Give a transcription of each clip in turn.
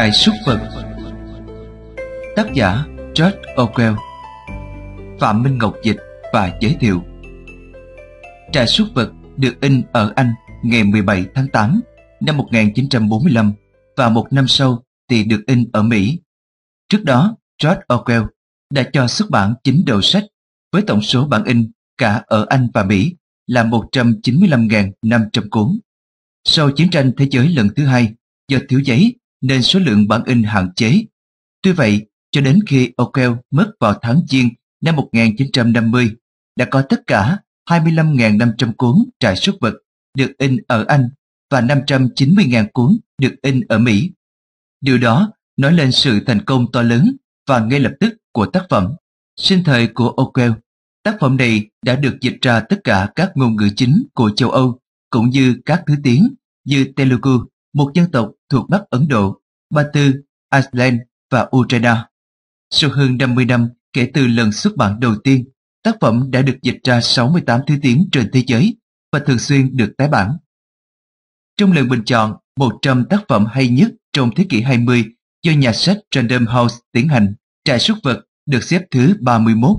Trại súc vật. Tác giả George Orwell. Phạm Minh Ngọc dịch và giới thiệu. Trại súc vật được in ở Anh ngày 17 tháng 8 năm 1945 và một năm sau thì được in ở Mỹ. Trước đó, George Orwell đã cho xuất bản 9 đầu sách với tổng số bản in cả ở Anh và Mỹ là 195.500 cuốn. Sau chiến tranh thế giới lần thứ hai, do thiếu giấy nên số lượng bản in hạn chế. Tuy vậy, cho đến khi Orwell mất vào tháng Giêng năm 1950, đã có tất cả 25.500 cuốn trại súc vật được in ở Anh và 590.000 cuốn được in ở Mỹ. Điều đó nói lên sự thành công to lớn và ngay lập tức của tác phẩm. Sinh thời của Orwell, tác phẩm này đã được dịch ra tất cả các ngôn ngữ chính của châu Âu, cũng như các thứ tiếng như Telugu, một dân tộc thuộc Bắc Ấn Độ, Ba Tư, Iceland và Ukraine. Sau hơn 50 năm kể từ lần xuất bản đầu tiên, tác phẩm đã được dịch ra 68 thứ tiếng trên thế giới và thường xuyên được tái bản. Trong lần bình chọn 100 tác phẩm hay nhất trong thế kỷ 20 do nhà sách Random House tiến hành, trại súc vật được xếp thứ 31.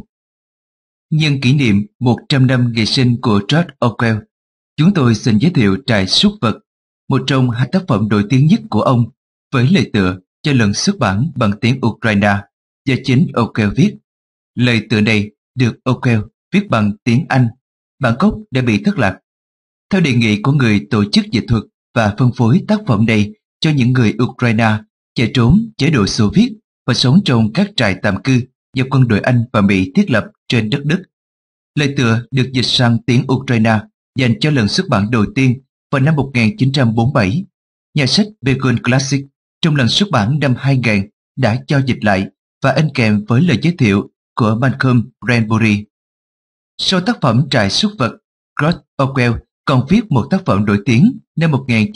Nhân kỷ niệm 100 năm ngày sinh của George Orwell, chúng tôi xin giới thiệu trại súc vật, một trong hai tác phẩm nổi tiếng nhất của ông, với lời tựa cho lần xuất bản bằng tiếng Ukraine do chính Orwell viết. Lời tựa này được Orwell viết bằng tiếng Anh, bản gốc đã bị thất lạc. Theo đề nghị của người tổ chức dịch thuật và phân phối tác phẩm này cho những người Ukraine chạy trốn chế độ Xô Viết và sống trong các trại tạm cư do quân đội Anh và Mỹ thiết lập trên đất Đức. Lời tựa được dịch sang tiếng Ukraine dành cho lần xuất bản đầu tiên vào năm 1947. Nhà sách Beacon Classic trong lần xuất bản năm 2000 đã cho dịch lại và in kèm với lời giới thiệu của Malcolm Granbury. Sau tác phẩm trại súc vật, George Orwell còn viết một tác phẩm nổi tiếng năm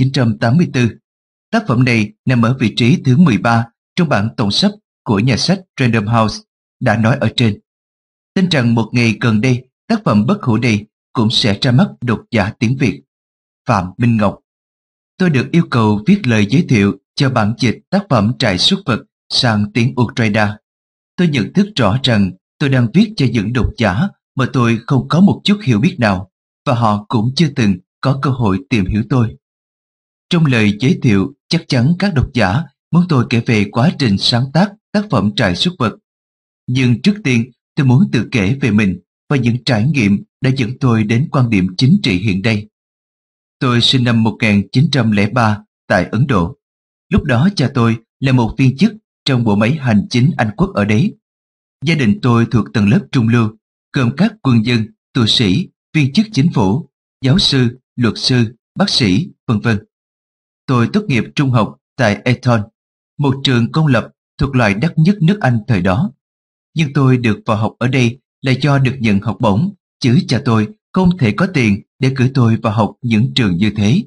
1984. Tác phẩm này nằm ở vị trí thứ 13 trong bảng tổng sắp của nhà sách Random House đã nói ở trên. Tin rằng một ngày gần đây, tác phẩm bất hủ này cũng sẽ ra mắt độc giả tiếng Việt. Phạm Minh Ngọc. Tôi được yêu cầu viết lời giới thiệu cho bản dịch tác phẩm trại súc vật sang tiếng Ukraine. Tôi nhận thức rõ rằng tôi đang viết cho những độc giả mà tôi không có một chút hiểu biết nào, và họ cũng chưa từng có cơ hội tìm hiểu tôi. Trong lời giới thiệu, chắc chắn các độc giả muốn tôi kể về quá trình sáng tác tác phẩm trại súc vật. Nhưng trước tiên, tôi muốn tự kể về mình và những trải nghiệm đã dẫn tôi đến quan điểm chính trị hiện nay. Tôi sinh năm 1903 tại Ấn Độ. Lúc đó cha tôi là một viên chức trong bộ máy hành chính Anh quốc ở đấy. Gia đình tôi thuộc tầng lớp trung lưu, gồm các quân dân, tu sĩ, viên chức chính phủ, giáo sư, luật sư, bác sĩ, v.v. Tôi tốt nghiệp trung học tại Eton, một trường công lập thuộc loại đắt nhất nước Anh thời đó. Nhưng tôi được vào học ở đây là do được nhận học bổng, chứ cha tôi không thể có tiền để gửi tôi vào học những trường như thế.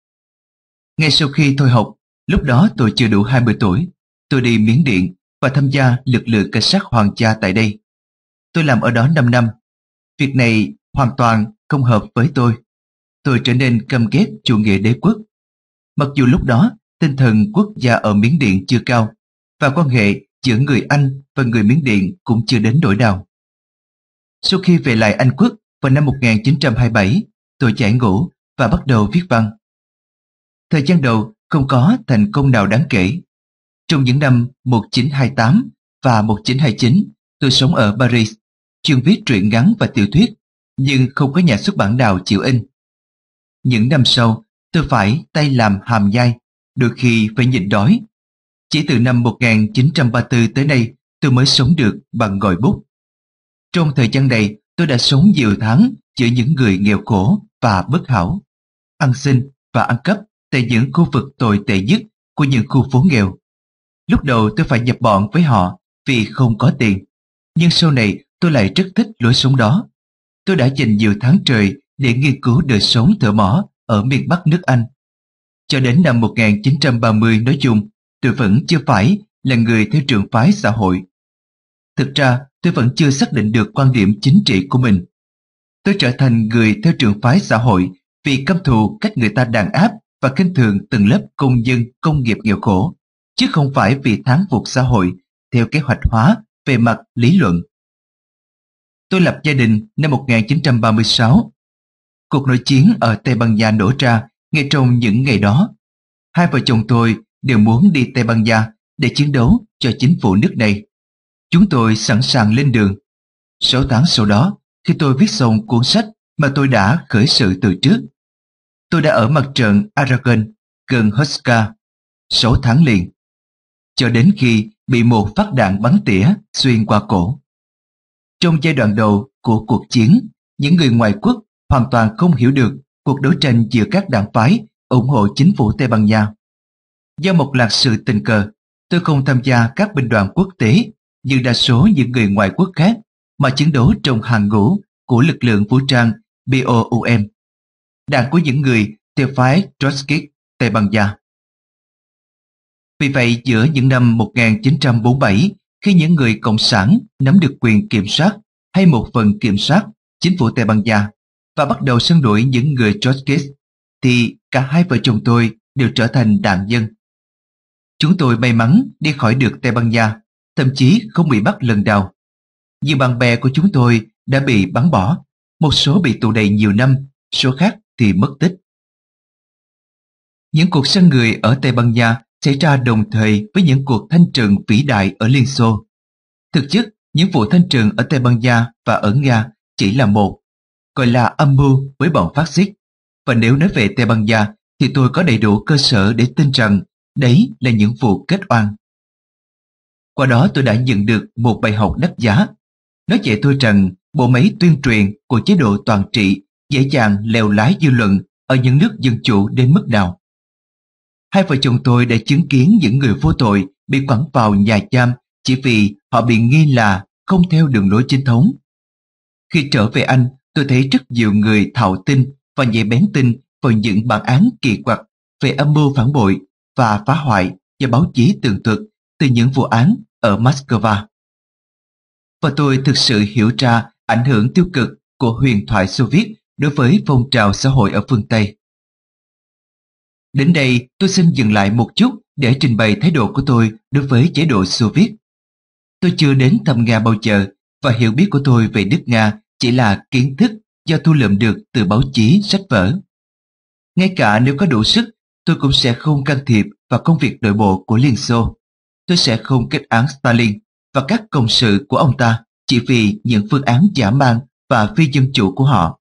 Ngay sau khi thôi học, lúc đó tôi chưa đủ 20 tuổi, tôi đi Miến Điện và tham gia lực lượng cảnh sát hoàng gia tại đây. Tôi làm ở đó 5 năm. Việc này hoàn toàn không hợp với tôi. Tôi trở nên căm ghét chủ nghĩa đế quốc. Mặc dù lúc đó tinh thần quốc gia ở Miến Điện chưa cao và quan hệ giữa người Anh và người Miến Điện cũng chưa đến nỗi nào. Sau khi về lại Anh quốc vào năm 1927, tôi giải ngũ và bắt đầu viết văn. Thời gian đầu không có thành công nào đáng kể. Trong những năm 1928 và 1929, tôi sống ở Paris, chuyên viết truyện ngắn và tiểu thuyết, nhưng không có nhà xuất bản nào chịu in. Những năm sau, tôi phải tay làm hàm nhai, đôi khi phải nhịn đói. Chỉ từ năm 1934 tới nay, tôi mới sống được bằng ngòi bút. Trong thời gian này, tôi đã sống nhiều tháng giữa những người nghèo khổ và bất hảo, ăn xin và ăn cắp tại những khu vực tồi tệ nhất của những khu phố nghèo. Lúc đầu tôi phải nhập bọn với họ vì không có tiền, nhưng sau này tôi lại rất thích lối sống đó. Tôi đã dành nhiều tháng trời để nghiên cứu đời sống thợ mỏ ở miền Bắc nước Anh. Cho đến năm 1930 nói chung, tôi vẫn chưa phải là người theo trường phái xã hội. Thực ra, tôi vẫn chưa xác định được quan điểm chính trị của mình. Tôi trở thành người theo trường phái xã hội vì căm thù cách người ta đàn áp và khinh thường từng lớp công dân công nghiệp nghèo khổ. chứ không phải vì thắng phục xã hội theo kế hoạch hóa về mặt lý luận. Tôi lập gia đình năm 1936. Cuộc nội chiến ở Tây Ban Nha nổ ra ngay trong những ngày đó. Hai vợ chồng tôi đều muốn đi Tây Ban Nha để chiến đấu cho chính phủ nước này. Chúng tôi sẵn sàng lên đường. 6 tháng sau đó, khi tôi viết xong cuốn sách mà tôi đã khởi sự từ trước, tôi đã ở mặt trận Aragon gần Huesca 6 tháng liền, cho đến khi bị một phát đạn bắn tỉa xuyên qua cổ. Trong giai đoạn đầu của cuộc chiến, những người ngoại quốc hoàn toàn không hiểu được cuộc đấu tranh giữa các đảng phái ủng hộ chính phủ Tây Ban Nha. Do một loạt sự tình cờ, tôi không tham gia các binh đoàn quốc tế như đa số những người ngoại quốc khác, mà chiến đấu trong hàng ngũ của lực lượng vũ trang BOUM, đảng của những người theo phái Trotsky Tây Ban Nha. Vì vậy, giữa những năm 1947, khi những người cộng sản nắm được quyền kiểm soát hay một phần kiểm soát chính phủ Tây Ban Nha và bắt đầu săn đuổi những người Trotsky, thì cả hai vợ chồng tôi đều trở thành nạn nhân. Chúng tôi may mắn đi khỏi được Tây Ban Nha, thậm chí không bị bắt lần đầu. Nhiều bạn bè của chúng tôi đã bị bắn bỏ, một số bị tù đầy nhiều năm, số khác thì mất tích. Những cuộc săn người ở Tây Ban Nha xảy ra đồng thời với những cuộc thanh trừng vĩ đại ở Liên Xô. Thực chất, những vụ thanh trừng ở Tây Ban Nha và ở Nga chỉ là một, gọi là âm mưu với bọn phát xít. Và nếu nói về Tây Ban Nha thì tôi có đầy đủ cơ sở để tin rằng đấy là những vụ kết oan. Qua đó tôi đã nhận được một bài học đắt giá. Nó dạy tôi rằng bộ máy tuyên truyền của chế độ toàn trị dễ dàng lèo lái dư luận ở những nước dân chủ đến mức nào. Hai vợ chồng tôi đã chứng kiến những người vô tội bị quẳng vào nhà giam chỉ vì họ bị nghi là không theo đường lối chính thống. Khi trở về Anh, tôi thấy rất nhiều người thạo tin và nhạy bén tin vào những bản án kỳ quặc về âm mưu phản bội và phá hoại do báo chí tường thuật từ những vụ án ở Moscow. Và tôi thực sự hiểu ra ảnh hưởng tiêu cực của huyền thoại Xô Viết đối với phong trào xã hội ở phương Tây. Đến đây, tôi xin dừng lại một chút để trình bày thái độ của tôi đối với chế độ Xô Viết. Tôi chưa đến thăm Nga bao giờ, và hiểu biết của tôi về nước Nga chỉ là kiến thức do thu lượm được từ báo chí, sách vở. Ngay cả nếu có đủ sức, tôi cũng sẽ không can thiệp vào công việc nội bộ của Liên Xô. Tôi sẽ không kết án Stalin và các cộng sự của ông ta chỉ vì những phương án dã man và phi dân chủ của họ.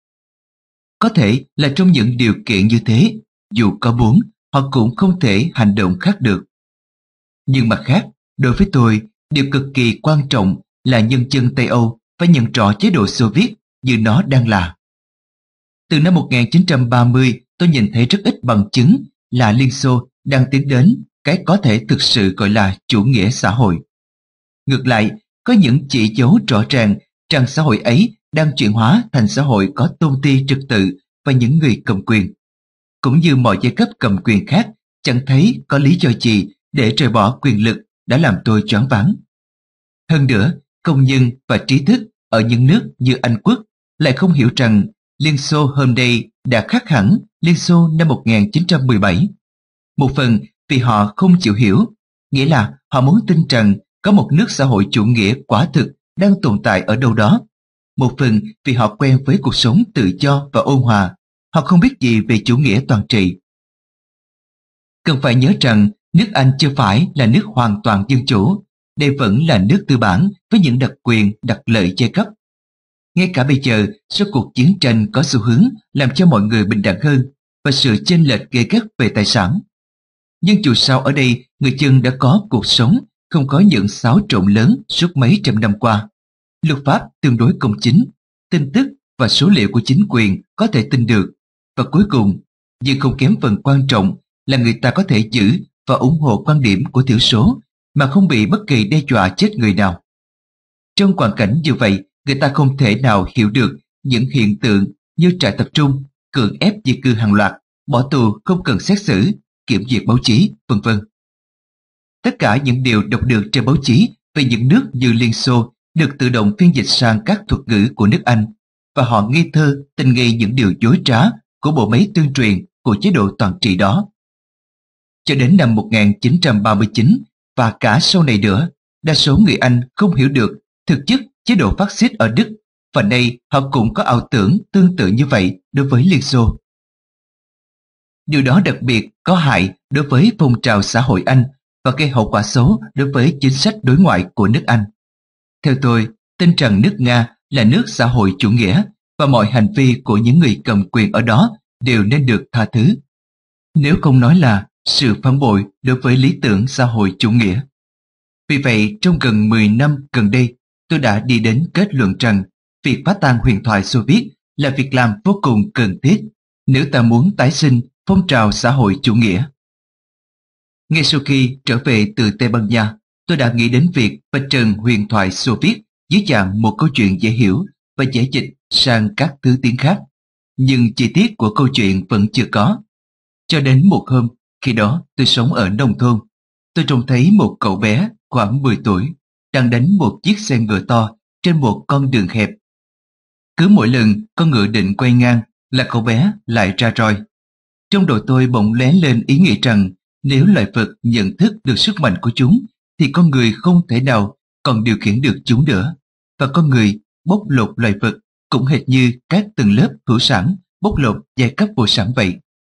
Có thể là trong những điều kiện như thế, dù có muốn, họ cũng không thể hành động khác được. Nhưng mặt khác, đối với tôi, điều cực kỳ quan trọng là nhân dân Tây Âu phải nhận rõ chế độ Xô Viết như nó đang là. Từ năm 1930, tôi nhìn thấy rất ít bằng chứng là Liên Xô đang tiến đến cái có thể thực sự gọi là chủ nghĩa xã hội. Ngược lại, có những chỉ dấu rõ ràng rằng xã hội ấy đang chuyển hóa thành xã hội có tôn ti trật tự và những người cầm quyền. Cũng như mọi giai cấp cầm quyền khác, chẳng thấy có lý do gì để rời bỏ quyền lực đã làm tôi choáng váng. Hơn nữa, công nhân và trí thức ở những nước như Anh Quốc lại không hiểu rằng Liên Xô hôm nay đã khác hẳn Liên Xô năm 1917. Một phần vì họ không chịu hiểu, nghĩa là họ muốn tin rằng có một nước xã hội chủ nghĩa quả thực đang tồn tại ở đâu đó. Một phần vì họ quen với cuộc sống tự do và ôn hòa, họ không biết gì về chủ nghĩa toàn trị. Cần phải nhớ rằng nước Anh chưa phải là nước hoàn toàn dân chủ, đây vẫn là nước tư bản với những đặc quyền, đặc lợi giai cấp. Ngay cả bây giờ, sau cuộc chiến tranh có xu hướng làm cho mọi người bình đẳng hơn và sự chênh lệch gay gắt về tài sản. Nhưng dù sao ở đây, người dân đã có cuộc sống, không có những xáo trộn lớn suốt mấy trăm năm qua. Luật pháp tương đối công chính, tin tức và số liệu của chính quyền có thể tin được. Và cuối cùng, nhưng không kém phần quan trọng là người ta có thể giữ và ủng hộ quan điểm của thiểu số mà không bị bất kỳ đe dọa chết người nào. Trong hoàn cảnh như vậy, người ta không thể nào hiểu được những hiện tượng như trại tập trung, cưỡng ép di cư hàng loạt, bỏ tù không cần xét xử, kiểm duyệt báo chí, vân vân. Tất cả những điều đọc được trên báo chí về những nước như Liên Xô được tự động phiên dịch sang các thuật ngữ của nước Anh, và họ ngây thơ tin ngay những điều dối trá của bộ máy tuyên truyền của chế độ toàn trị đó. Cho đến năm 1939 và cả sau này nữa, đa số người Anh không hiểu được thực chất chế độ phát xít ở Đức, và nay họ cũng có ảo tưởng tương tự như vậy đối với Liên Xô. Điều đó đặc biệt có hại đối với phong trào xã hội Anh và gây hậu quả xấu đối với chính sách đối ngoại của nước Anh. Theo tôi, tin rằng nước Nga là nước xã hội chủ nghĩa và mọi hành vi của những người cầm quyền ở đó đều nên được tha thứ, nếu không nói là sự phản bội đối với lý tưởng xã hội chủ nghĩa. Vì vậy, trong gần 10 năm gần đây, tôi đã đi đến kết luận rằng việc phá tan huyền thoại Xô Viết là việc làm vô cùng cần thiết nếu ta muốn tái sinh phong trào xã hội chủ nghĩa. Ngay sau khi trở về từ Tây Ban Nha, tôi đã nghĩ đến việc vạch trần huyền thoại Xô Viết dưới dạng một câu chuyện dễ hiểu và dễ dịch sang các thứ tiếng khác. Nhưng chi tiết của câu chuyện vẫn chưa có. Cho đến một hôm, khi đó tôi sống ở nông thôn, tôi trông thấy một cậu bé khoảng 10 tuổi đang đánh một chiếc xe ngựa to trên một con đường hẹp. Cứ mỗi lần con ngựa định quay ngang là cậu bé lại ra roi. Trong đầu tôi bỗng lóe lên ý nghĩ rằng nếu loài vật nhận thức được sức mạnh của chúng thì con người không thể nào còn điều khiển được chúng nữa, và con người bóc lột loài vật cũng hệt như các tầng lớp hữu sản bóc lột giai cấp vô sản vậy.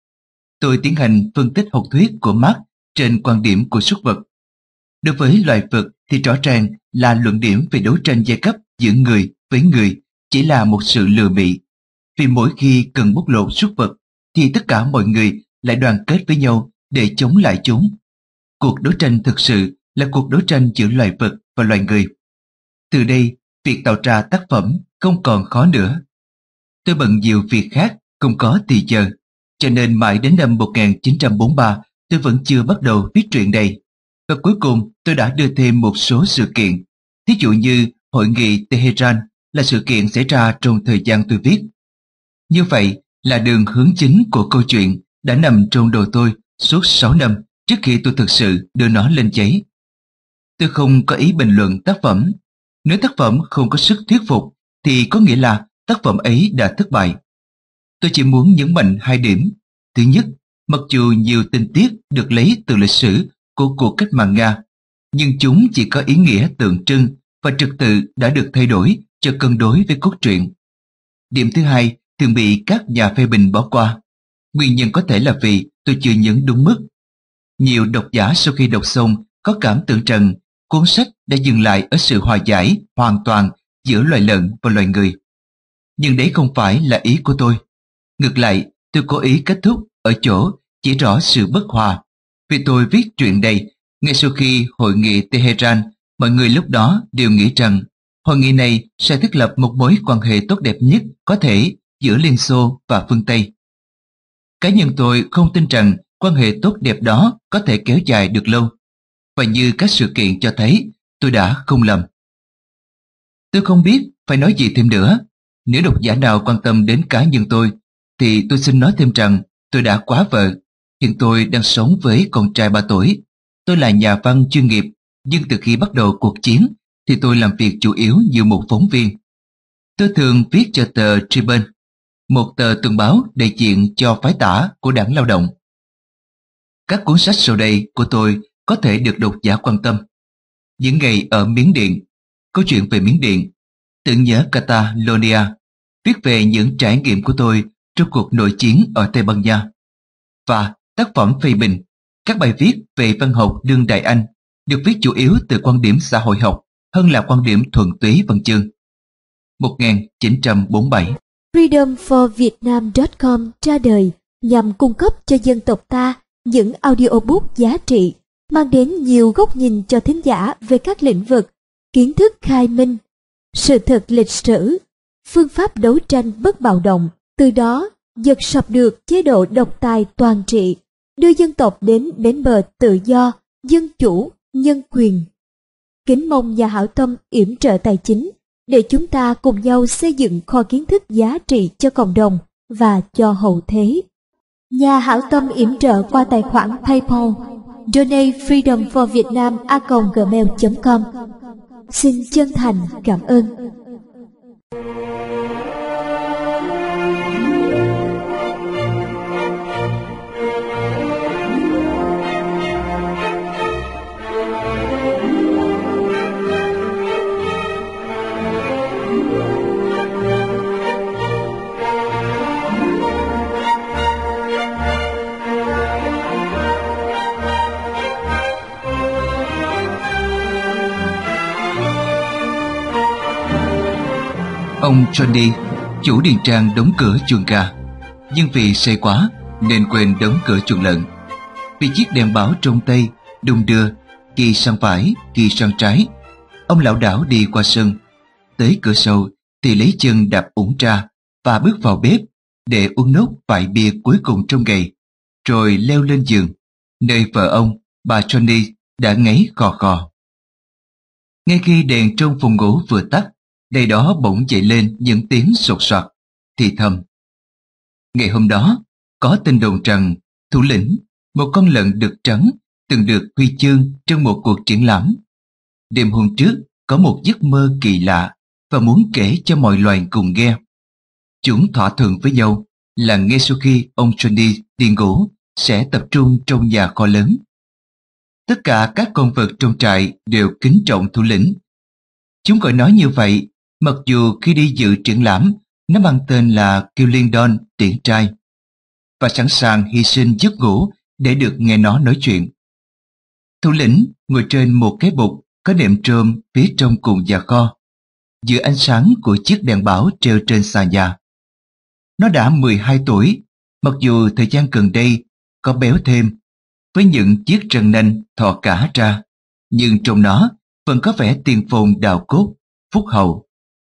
Tôi tiến hành phân tích học thuyết của Marx trên quan điểm của súc vật. Đối với loài vật thì rõ ràng là luận điểm về đấu tranh giai cấp giữa người với người chỉ là một sự lừa bịp. Vì mỗi khi cần bóc lột súc vật thì tất cả mọi người lại đoàn kết với nhau để chống lại chúng. Cuộc đấu tranh thực sự là cuộc đấu tranh giữa loài vật và loài người. Từ đây, việc tạo ra tác phẩm không còn khó nữa. Tôi bận nhiều việc khác, không có thì giờ, cho nên mãi đến năm 1943 tôi vẫn chưa bắt đầu viết truyện này. Và cuối cùng tôi đã đưa thêm một số sự kiện, thí dụ như Hội nghị Tehran là sự kiện xảy ra trong thời gian tôi viết. Như vậy là đường hướng chính của câu chuyện đã nằm trong đầu tôi suốt 6 năm trước khi tôi thực sự đưa nó lên giấy. Tôi không có ý bình luận tác phẩm. Nếu tác phẩm không có sức thuyết phục thì có nghĩa là tác phẩm ấy đã thất bại. Tôi chỉ muốn nhấn mạnh 2 điểm. Thứ nhất, mặc dù nhiều tình tiết được lấy từ lịch sử của cuộc cách mạng Nga, nhưng chúng chỉ có ý nghĩa tượng trưng và trật tự đã được thay đổi cho cân đối với cốt truyện. Điểm thứ hai thường bị các nhà phê bình bỏ qua. Nguyên nhân có thể là vì tôi chưa nhấn đúng mức. Nhiều độc giả sau khi đọc xong có cảm tưởng rằng cuốn sách đã dừng lại ở sự hòa giải hoàn toàn giữa loài lợn và loài người. Nhưng đấy không phải là ý của tôi. Ngược lại, tôi cố ý kết thúc ở chỗ chỉ rõ sự bất hòa. Vì tôi viết chuyện này ngay sau khi hội nghị Tehran, mọi người lúc đó đều nghĩ rằng hội nghị này sẽ thiết lập một mối quan hệ tốt đẹp nhất có thể giữa Liên Xô và phương Tây. Cá nhân tôi không tin rằng quan hệ tốt đẹp đó có thể kéo dài được lâu. Và như các sự kiện cho thấy, tôi đã không lầm. Tôi không biết phải nói gì thêm nữa. Nếu độc giả nào quan tâm đến cá nhân tôi, thì tôi xin nói thêm rằng tôi đã quá vợ. Hiện tôi đang sống với con trai 3 tuổi. Tôi là nhà văn chuyên nghiệp, nhưng từ khi bắt đầu cuộc chiến, thì tôi làm việc chủ yếu như một phóng viên. Tôi thường viết cho tờ Tribune, một tờ tuần báo đại diện cho phái tả của Đảng Lao động. Các cuốn sách sau đây của tôi có thể được độc giả quan tâm. Những ngày ở Miến Điện, câu chuyện về Miến Điện, tưởng nhớ Catalonia, viết về những trải nghiệm của tôi trong cuộc nội chiến ở Tây Ban Nha, và tác phẩm phê bình, các bài viết về văn học đương đại Anh được viết chủ yếu từ quan điểm xã hội học hơn là quan điểm thuần túy văn chương. 1947. freedomforvietnam.com ra đời nhằm cung cấp cho dân tộc ta những audiobook giá trị, mang đến nhiều góc nhìn cho thính giả về các lĩnh vực kiến thức khai minh, sự thật lịch sử, phương pháp đấu tranh bất bạo động, từ đó giật sập được chế độ độc tài toàn trị, đưa dân tộc đến bến bờ tự do, dân chủ, nhân quyền. Kính mong nhà hảo tâm yểm trợ tài chính để chúng ta cùng nhau xây dựng kho kiến thức giá trị cho cộng đồng và cho hậu thế. Nhà hảo tâm yểm trợ qua tài khoản PayPal donatefreedomforvietnam@gmail.com. Xin chân thành cảm ơn. Ông Johnny, chủ điền trang đóng cửa chuồng gà, nhưng vì say quá nên quên đóng cửa chuồng lợn. Vì chiếc đèn báo trong tay đung đưa, kỳ sang phải, kỳ sang trái, ông lảo đảo đi qua sân, tới cửa sau thì lấy chân đạp ủng ra và bước vào bếp để uống nốt vài bia cuối cùng trong ngày, rồi leo lên giường, nơi vợ ông, bà Johnny, đã ngáy khò khò. Ngay khi đèn trong phòng ngủ vừa tắt, đây đó bỗng dậy lên những tiếng sột soạt, thì thầm. Ngày hôm đó, có tin đồn rằng thủ lĩnh, một con lợn đực trắng, từng được huy chương trong một cuộc triển lãm. Đêm hôm trước, có một giấc mơ kỳ lạ và muốn kể cho mọi loài cùng nghe. Chúng thỏa thuận với nhau là ngay sau khi ông Johnny đi ngủ sẽ tập trung trong nhà kho lớn. Tất cả các con vật trong trại đều kính trọng thủ lĩnh. Chúng gọi nó như vậy, mặc dù khi đi dự triển lãm, nó mang tên là Killingdon điển trai, và sẵn sàng hy sinh giấc ngủ để được nghe nó nói chuyện. Thủ lĩnh ngồi trên một cái bục có nệm trôm phía trong cùng nhà kho, giữa ánh sáng của chiếc đèn báo treo trên xà nhà. Nó đã 12 tuổi, mặc dù thời gian gần đây có béo thêm, với những chiếc răng nanh thò cả ra, nhưng trong nó vẫn có vẻ tiền phồn đào cốt, phúc hậu.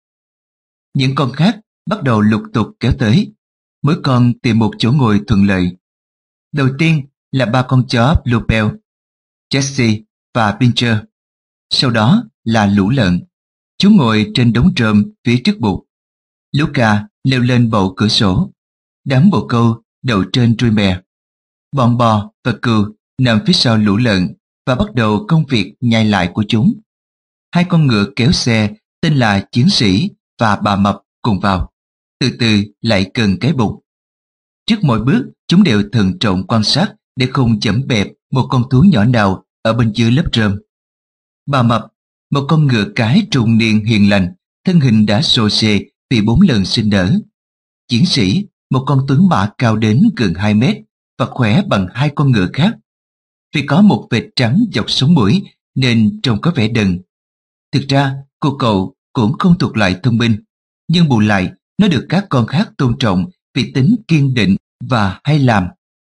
Những con khác bắt đầu lục tục kéo tới, mỗi con tìm một chỗ ngồi thuận lợi. Đầu tiên là ba con chó Bluebell, Jessie và Pincher. Sau đó là lũ lợn. Chúng ngồi trên đống rơm phía trước bục. Luca leo lên bậu cửa sổ. Đám bồ câu đậu trên trui mè. Bọn bò và cừu nằm phía sau lũ lợn và bắt đầu công việc nhai lại của chúng. Hai con ngựa kéo xe tên là Chiến Sĩ và bà Mập cùng vào, từ từ lại gần cái bục. Trước mỗi bước, chúng đều thận trọng quan sát để không giẫm bẹp một con thú nhỏ nào ở bên dưới lớp rơm. Bà Mập, một con ngựa cái trung niên hiền lành, thân hình đã xồ xề vì 4 lần sinh nở. Chiến Sĩ, một con tuấn mã cao đến gần 2 mét và khỏe bằng hai con ngựa khác. Vì có một vệt trắng dọc sống mũi nên trông có vẻ đần. Thực ra, cô cậu cũng không thuộc loại thông minh, nhưng bù lại nó được các con khác tôn trọng vì tính kiên định và hay làm.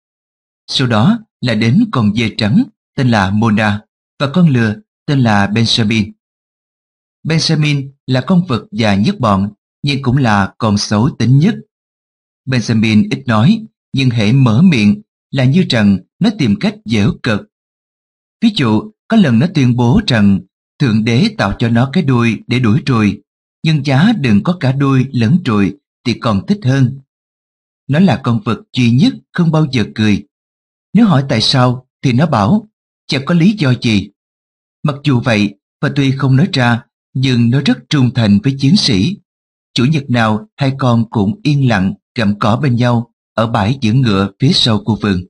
Sau đó là đến con dê trắng tên là Mona và con lừa tên là Benjamin. Benjamin là con vật già nhất bọn, nhưng cũng là con xấu tính nhất. Benjamin ít nói, nhưng hễ mở miệng là như rằng nó tìm cách giễu cợt. Ví dụ, có lần nó tuyên bố rằng Thượng Đế tạo cho nó cái đuôi để đuổi ruồi, nhưng giá đừng có cả đuôi lẫn ruồi thì còn thích hơn. Nó là con vật duy nhất không bao giờ cười. Nếu hỏi tại sao thì nó bảo chẳng có lý do gì. Mặc dù vậy, và tuy không nói ra, nhưng nó rất trung thành với Chiến Sĩ. Chủ nhật nào hai con cũng yên lặng gặm cỏ bên nhau ở bãi giữ ngựa phía sau khu vườn.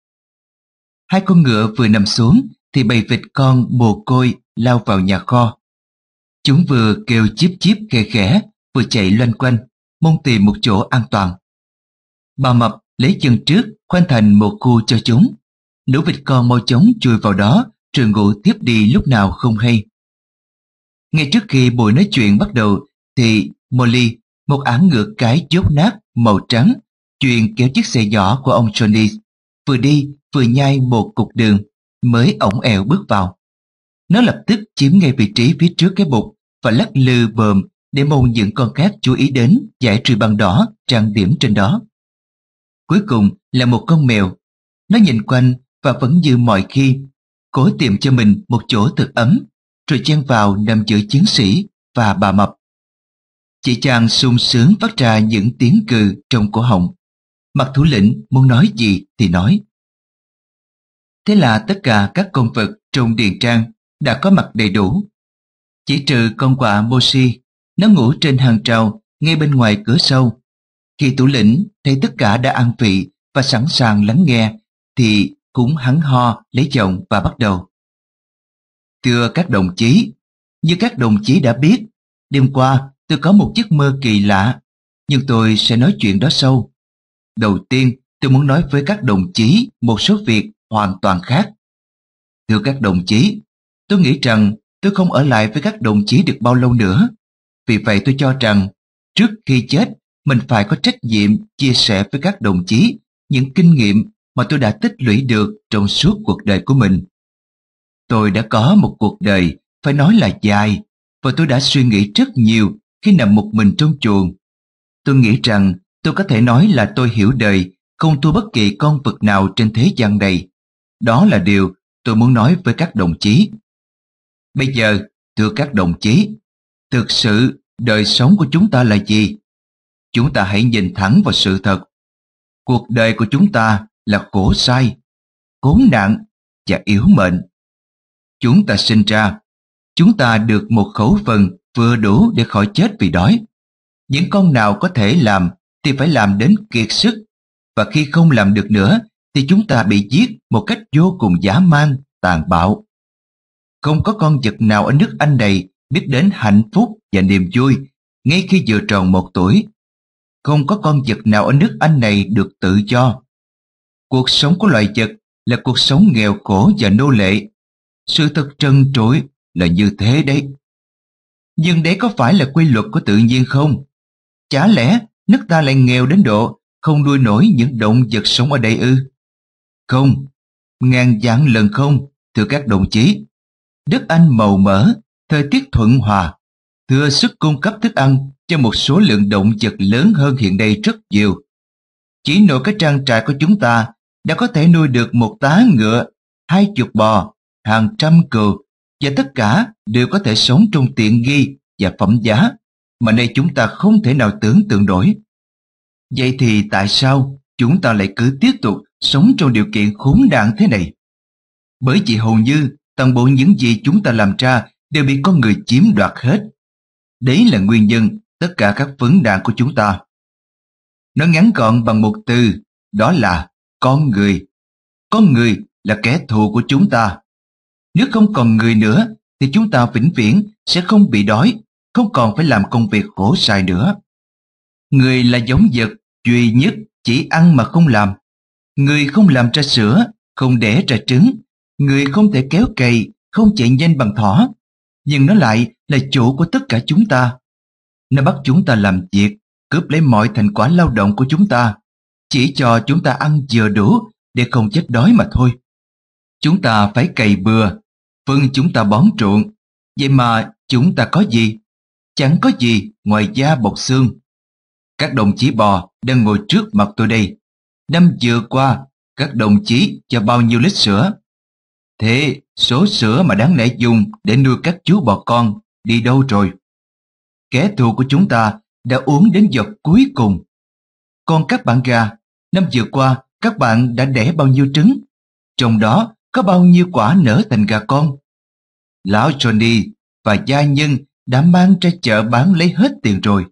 Hai con ngựa vừa nằm xuống thì bầy vịt con mồ côi lao vào nhà kho. Chúng vừa kêu chíp chíp khe khẽ, vừa chạy loanh quanh, mong tìm một chỗ an toàn. Bà Mập lấy chân trước khoanh thành một khu cho chúng. Lũ vịt con mau chóng chui vào đó rồi ngủ tiếp đi lúc nào không hay. Ngay trước khi buổi nói chuyện bắt đầu thì Molly, một ả ngựa cái dốt nát màu trắng, chuyên kéo chiếc xe nhỏ của ông Johnny, vừa đi vừa nhai một cục đường mới ổng ẹo bước vào. Nó lập tức chiếm ngay vị trí phía trước cái bục và lắc lư bờm để mong những con khác chú ý đến dải ruồi băng đỏ trang điểm trên đó. Cuối cùng là một con mèo. Nó nhìn quanh và vẫn như mọi khi, cố tìm cho mình một chỗ thật ấm, rồi chen vào nằm giữa Chiến Sĩ và bà Mập. Chị chàng sung sướng phát ra những tiếng cừ trong cổ họng. Mặt thủ lĩnh muốn nói gì thì nói. Thế là tất cả các con vật trong điền trang đã có mặt đầy đủ. Chỉ trừ con quạ Moshi, nó ngủ trên hàng rào ngay bên ngoài cửa sau. Khi thủ lĩnh thấy tất cả đã an vị và sẵn sàng lắng nghe thì cũng hắn ho lấy giọng và bắt đầu. Thưa các đồng chí, như các đồng chí đã biết, đêm qua tôi có một giấc mơ kỳ lạ, nhưng tôi sẽ nói chuyện đó sau. Đầu tiên, tôi muốn nói với các đồng chí một số việc hoàn toàn khác. Thưa các đồng chí, tôi nghĩ rằng tôi không ở lại với các đồng chí được bao lâu nữa. Vì vậy tôi cho rằng Trước khi chết, mình phải có trách nhiệm chia sẻ với các đồng chí những kinh nghiệm mà tôi đã tích lũy được trong suốt cuộc đời của mình. Tôi đã có một cuộc đời phải nói là dài, và tôi đã suy nghĩ rất nhiều khi nằm một mình trong chuồng. Tôi nghĩ rằng tôi có thể nói là tôi hiểu đời không thua bất kỳ con vật nào trên thế gian này. Đó là điều tôi muốn nói với các đồng chí. Bây giờ, thưa các đồng chí, thực sự đời sống của chúng ta là gì? Chúng ta hãy nhìn thẳng vào sự thật. Cuộc đời của chúng ta là khổ sai, khốn nạn và yếu mệnh. Chúng ta sinh ra, chúng ta được một khẩu phần vừa đủ để khỏi chết vì đói. Những con nào có thể làm thì phải làm đến kiệt sức, và khi không làm được nữa thì chúng ta bị giết một cách vô cùng dã man, tàn bạo. Không có con vật nào ở nước Anh này biết đến hạnh phúc và niềm vui ngay khi vừa tròn 1 tuổi. Không có con vật nào ở nước Anh này được tự do. Cuộc sống của loài vật là cuộc sống nghèo khổ và nô lệ. Sự thật trần trụi là như thế đấy. Nhưng đấy có phải là quy luật của tự nhiên không? Chả lẽ nước ta lại nghèo đến độ không nuôi nổi những động vật sống ở đây ư? Không, ngàn vạn lần không, thưa các đồng chí. Đất Anh màu mỡ, thời tiết thuận hòa, thừa sức cung cấp thức ăn cho một số lượng động vật lớn hơn hiện nay rất nhiều. Chỉ nội cái trang trại của chúng ta đã có thể nuôi được 1 tá ngựa, 20 bò, hàng trăm cừu, và tất cả đều có thể sống trong tiện nghi và phẩm giá mà nay chúng ta không thể nào tưởng tượng nổi. Vậy thì tại sao chúng ta lại cứ tiếp tục sống trong điều kiện khốn nạn thế này? Bởi vì hầu như toàn bộ những gì chúng ta làm ra đều bị con người chiếm đoạt hết. Đấy là nguyên nhân tất cả các vấn nạn của chúng ta. Nó ngắn gọn bằng một từ, đó là con người. Con người là kẻ thù của chúng ta. Nếu không còn người nữa thì chúng ta vĩnh viễn sẽ không bị đói, không còn phải làm công việc khổ sai nữa. Người là giống vật duy nhất chỉ ăn mà không làm. Người không làm ra sữa, không đẻ ra trứng. Người không thể kéo cày, không chạy nhanh bằng thỏ. Nhưng nó lại là chủ của tất cả chúng ta. Nó bắt chúng ta làm việc, cướp lấy mọi thành quả lao động của chúng ta, chỉ cho chúng ta ăn vừa đủ để không chết đói mà thôi. Chúng ta phải cày bừa, phân chúng ta bón ruộng. Vậy mà chúng ta có gì? Chẳng có gì ngoài da bọc xương. Các đồng chí bò đang ngồi trước mặt tôi đây. Năm vừa qua, các đồng chí cho bao nhiêu lít sữa? Thế số sữa mà đáng lẽ dùng để nuôi các chú bò con đi đâu rồi? Kẻ thù của chúng ta đã uống đến giọt cuối cùng. Còn các bạn gà, năm vừa qua các bạn đã đẻ bao nhiêu trứng? Trong đó có bao nhiêu quả nở thành gà con? Lão Johnny và gia nhân đã mang ra chợ bán lấy hết tiền rồi.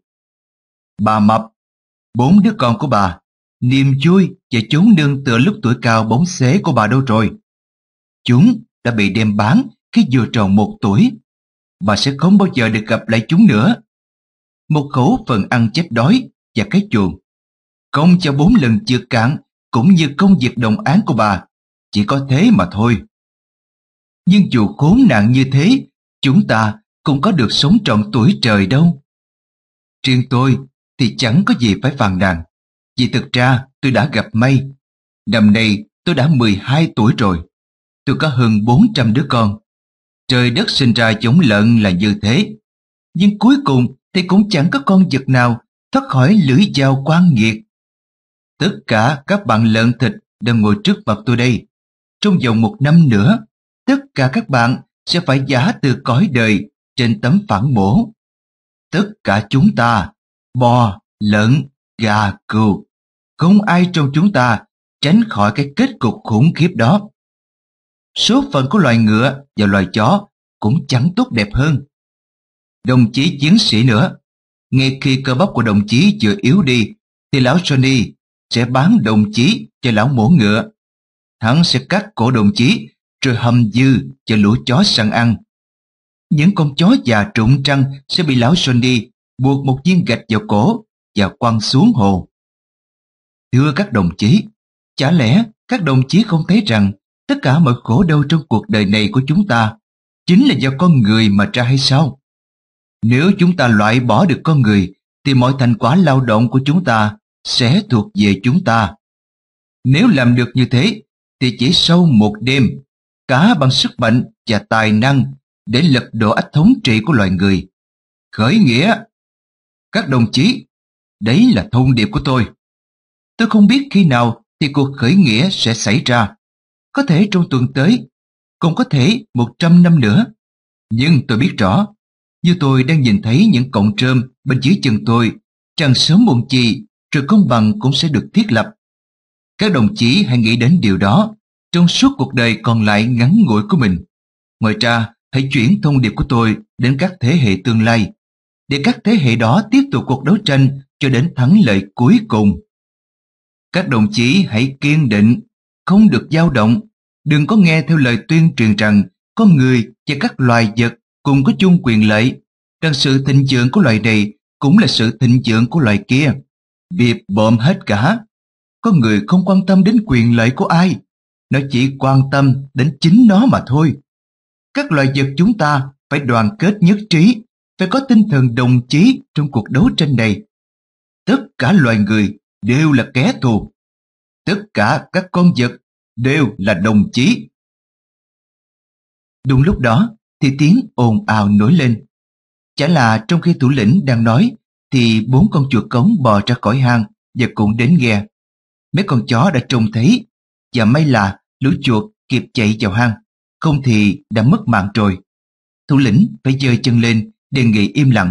Bà Mập, 4 đứa con của bà, niềm vui và chốn nương tựa lúc tuổi cao bóng xế của bà đâu rồi? Chúng đã bị đem bán khi vừa tròn 1 tuổi. Bà sẽ không bao giờ được gặp lại chúng nữa. Một khẩu phần ăn chết đói và cái chuồng. Công cho 4 lần chượt cạn cũng như công việc đồng áng của bà. Chỉ có thế mà thôi. Nhưng dù khốn nạn như thế, chúng ta cũng có được sống trọn tuổi trời đâu. Riêng tôi thì chẳng có gì phải phàn nàn, vì thực ra tôi đã gặp may. Năm nay tôi đã 12 tuổi rồi. Tôi có hơn 400 đứa con. Trời đất sinh ra giống lợn là như thế. Nhưng cuối cùng thì cũng chẳng có con vật nào thoát khỏi lưỡi dao oan nghiệt. Tất cả các bạn lợn thịt đang ngồi trước mặt tôi đây. Trong vòng 1 năm nữa, tất cả các bạn sẽ phải giã từ cõi đời trên tấm phản mổ. Tất cả chúng ta, bò, lợn, gà, cừu, không ai trong chúng ta tránh khỏi cái kết cục khủng khiếp đó. Số phận của loài ngựa và loài chó cũng chẳng tốt đẹp hơn. Đồng chí chiến sĩ nữa, ngay khi cơ bắp của đồng chí vừa yếu đi, thì lão Johnny sẽ bán đồng chí cho lão mổ ngựa. Hắn sẽ cắt cổ đồng chí rồi hầm dư cho lũ chó săn ăn. Những con chó già trụng trăng sẽ bị lão Johnny buộc một viên gạch vào cổ và quăng xuống hồ. Thưa các đồng chí, chả lẽ các đồng chí không thấy rằng tất cả mọi khổ đau trong cuộc đời này của chúng ta chính là do con người mà ra hay sao? Nếu chúng ta loại bỏ được con người thì mọi thành quả lao động của chúng ta sẽ thuộc về chúng ta. Nếu làm được như thế, thì chỉ sau một đêm, cả bằng sức mạnh và tài năng để lật đổ ách thống trị của loài người. Khởi nghĩa! Các đồng chí, đấy là thông điệp của tôi. Tôi không biết khi nào thì cuộc khởi nghĩa sẽ xảy ra. Có thể trong tuần tới, cũng có thể 100 năm nữa. Nhưng tôi biết rõ, như tôi đang nhìn thấy những cọng rơm bên dưới chân tôi, rằng sớm muộn gì, sự công bằng cũng sẽ được thiết lập. Các đồng chí hãy nghĩ đến điều đó trong suốt cuộc đời còn lại ngắn ngủi của mình. Ngoài ra, hãy chuyển thông điệp của tôi đến các thế hệ tương lai, để các thế hệ đó tiếp tục cuộc đấu tranh cho đến thắng lợi cuối cùng. Các đồng chí hãy kiên định, không được dao động, đừng có nghe theo lời tuyên truyền rằng con người và các loài vật cùng có chung quyền lợi, rằng sự thịnh vượng của loài này cũng là sự thịnh vượng của loài kia. Bịp bợm hết cả. Con người không quan tâm đến quyền lợi của ai, nó chỉ quan tâm đến chính nó mà thôi. Các loài vật chúng ta phải đoàn kết nhất trí, phải có tinh thần đồng chí trong cuộc đấu tranh này. Tất cả loài người đều là kẻ thù. Tất cả các con vật đều là đồng chí. Đúng lúc đó thì tiếng ồn ào nổi lên. Chả là trong khi thủ lĩnh đang nói thì 4 con chuột cống bò ra khỏi hang và cũng đến nghe. Mấy con chó đã trông thấy, và may là lũ chuột kịp chạy vào hang, không thì đã mất mạng rồi. Thủ lĩnh phải giơ chân lên đề nghị im lặng.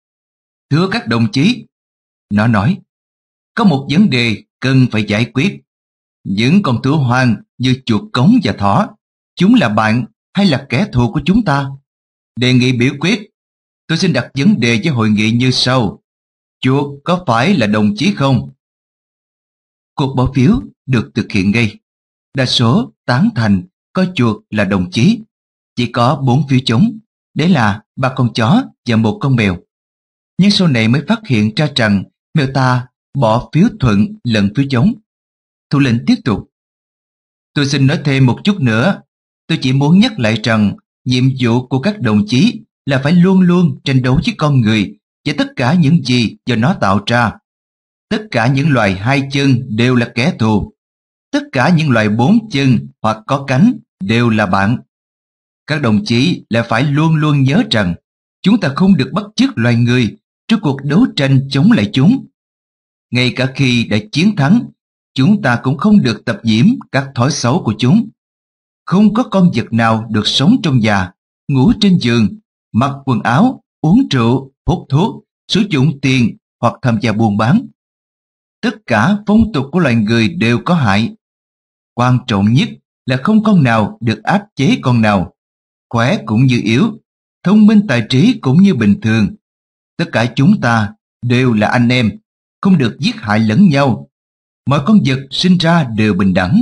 Thưa các đồng chí, nó nói, có một vấn đề cần phải giải quyết. Những con thú hoang như chuột cống và thỏ, chúng là bạn hay là kẻ thù của chúng ta? Đề nghị biểu quyết. Tôi xin đặt vấn đề với hội nghị như sau. Chuột có phải là đồng chí không? Cuộc bỏ phiếu được thực hiện ngay. Đa số tán thành coi chuột là đồng chí. Chỉ có 4 phiếu chống, đấy là 3 con chó và 1 con mèo. Nhưng sau này mới phát hiện ra rằng mèo ta bỏ phiếu thuận lẫn phiếu chống. Thủ lĩnh tiếp tục. Tôi xin nói thêm một chút nữa. Tôi chỉ muốn nhắc lại rằng nhiệm vụ của các đồng chí là phải luôn luôn tranh đấu với con người và tất cả những gì do nó tạo ra. Tất cả những loài 2 chân đều là kẻ thù. Tất cả những loài 4 chân hoặc có cánh đều là bạn. Các đồng chí lại phải luôn luôn nhớ rằng chúng ta không được bắt chước loài người trong cuộc đấu tranh chống lại chúng. Ngay cả khi đã chiến thắng, chúng ta cũng không được tập nhiễm các thói xấu của chúng. Không có con vật nào được sống trong nhà, ngủ trên giường, mặc quần áo, uống rượu, hút thuốc, sử dụng tiền hoặc tham gia buôn bán. Tất cả phong tục của loài người đều có hại. Quan trọng nhất là không con nào được áp chế con nào, khỏe cũng như yếu, thông minh tài trí cũng như bình thường. Tất cả chúng ta đều là anh em, không được giết hại lẫn nhau. Mọi con vật sinh ra đều bình đẳng.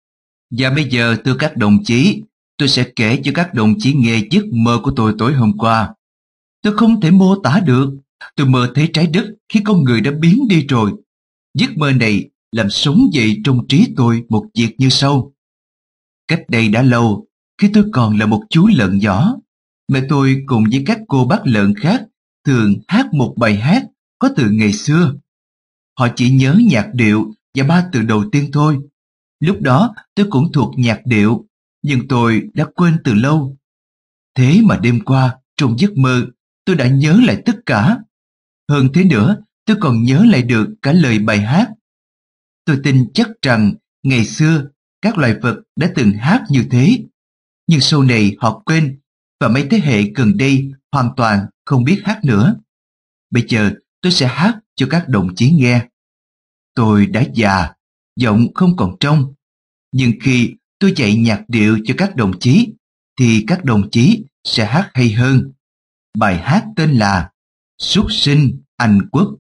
Và bây giờ thưa các đồng chí, tôi sẽ kể cho các đồng chí nghe giấc mơ của tôi tối hôm qua. Tôi không thể mô tả được. Tôi mơ thấy trái đất khi con người đã biến đi rồi. Giấc mơ này làm sống dậy trong trí tôi một việc như sau. Cách đây đã lâu, khi tôi còn là một chú lợn nhỏ, mẹ tôi cùng với các cô bác lợn khác thường hát một bài hát có từ ngày xưa. Họ chỉ nhớ nhạc điệu và 3 từ đầu tiên thôi. Lúc đó tôi cũng thuộc nhạc điệu, nhưng tôi đã quên từ lâu. Thế mà đêm qua, trong giấc mơ, tôi đã nhớ lại tất cả. Hơn thế nữa, tôi còn nhớ lại được cả lời bài hát. Tôi tin chắc rằng ngày xưa các loài vật đã từng hát như thế. Nhưng sau này họ quên, và mấy thế hệ gần đây hoàn toàn không biết hát nữa. Bây giờ tôi sẽ hát cho các đồng chí nghe. Tôi đã già, giọng không còn trong. Nhưng khi tôi dạy nhạc điệu cho các đồng chí, thì các đồng chí sẽ hát hay hơn. Bài hát tên là Súc sinh Anh Quốc.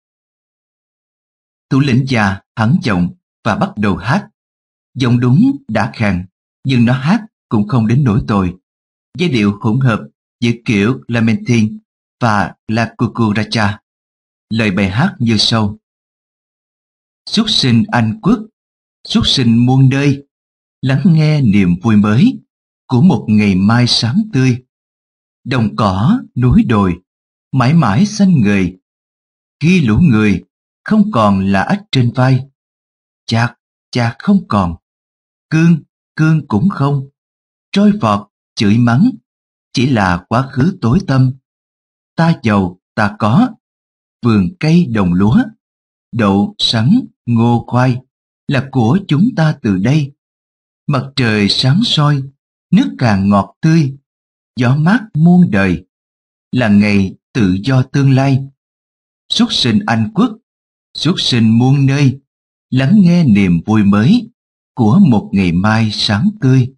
Thủ lĩnh già hắng giọng và bắt đầu hát. Giọng đúng đã khàn, nhưng nó hát cũng không đến nỗi tồi. Giai điệu hỗn hợp giữa kiểu Lamentin và La Cucuracha. Lời bài hát như sau. Súc sinh Anh Quốc, súc sinh muôn nơi, lắng nghe niềm vui mới của một ngày mai sáng tươi. Đồng cỏ, núi đồi, mãi mãi xanh ngời. khi lũ người không còn là ếch trên vai. Chạc, chạc không còn. Cương, cương cũng không. Trôi vọt, chửi mắng, chỉ là quá khứ tối tăm. Ta giàu, ta có, vườn cây đồng lúa, đậu, sắn, ngô, khoai là của chúng ta từ đây. Mặt trời sáng soi, nước càng ngọt tươi, gió mát muôn đời, là ngày tự do tương lai. Xuất sinh Anh quốc, xuất sinh muôn nơi, lắng nghe niềm vui mới của một ngày mai sáng tươi.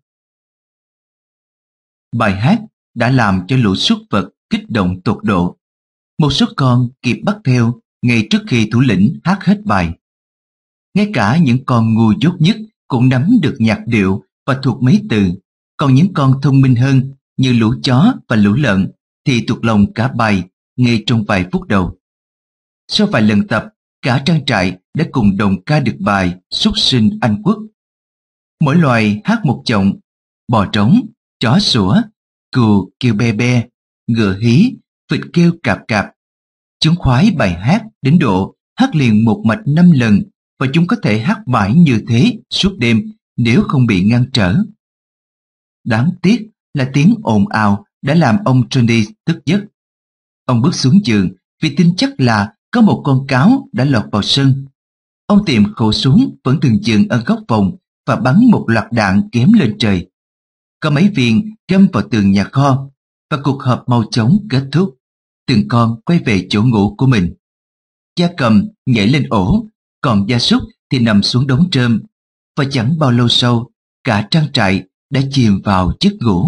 Bài hát đã làm cho lũ súc vật kích động tột độ. Một số con kịp bắt theo ngay trước khi thủ lĩnh hát hết bài. Ngay cả những con ngu dốt nhất cũng nắm được nhạc điệu và thuộc mấy từ, còn những con thông minh hơn như lũ chó và lũ lợn thì thuộc lòng cả bài ngay trong vài phút đầu. Sau vài lần tập, cả trang trại đã cùng đồng ca được bài Xuất sinh Anh quốc. Mỗi loài hát một giọng: bò trống, chó sủa, cừu kêu be be, ngựa hí, vịt kêu cạp cạp. Chúng khoái bài hát đến độ hát liền một mạch 5 lần, và chúng có thể hát mãi như thế suốt đêm nếu không bị ngăn trở. Đáng tiếc là tiếng ồn ào đã làm ông Johnny tức giấc. Ông bước xuống giường vì tin chắc là có một con cáo đã lọt vào sân. Ông tìm khẩu súng vẫn thường dừng ở góc phòng và bắn một loạt đạn kém lên trời. Có mấy viên găm vào tường nhà kho, và cuộc họp mau chóng kết thúc. Từng con quay về chỗ ngủ của mình. Gia cầm nhảy lên ổ, còn gia súc thì nằm xuống đống trơm. Và chẳng bao lâu sau, cả trang trại đã chìm vào giấc ngủ.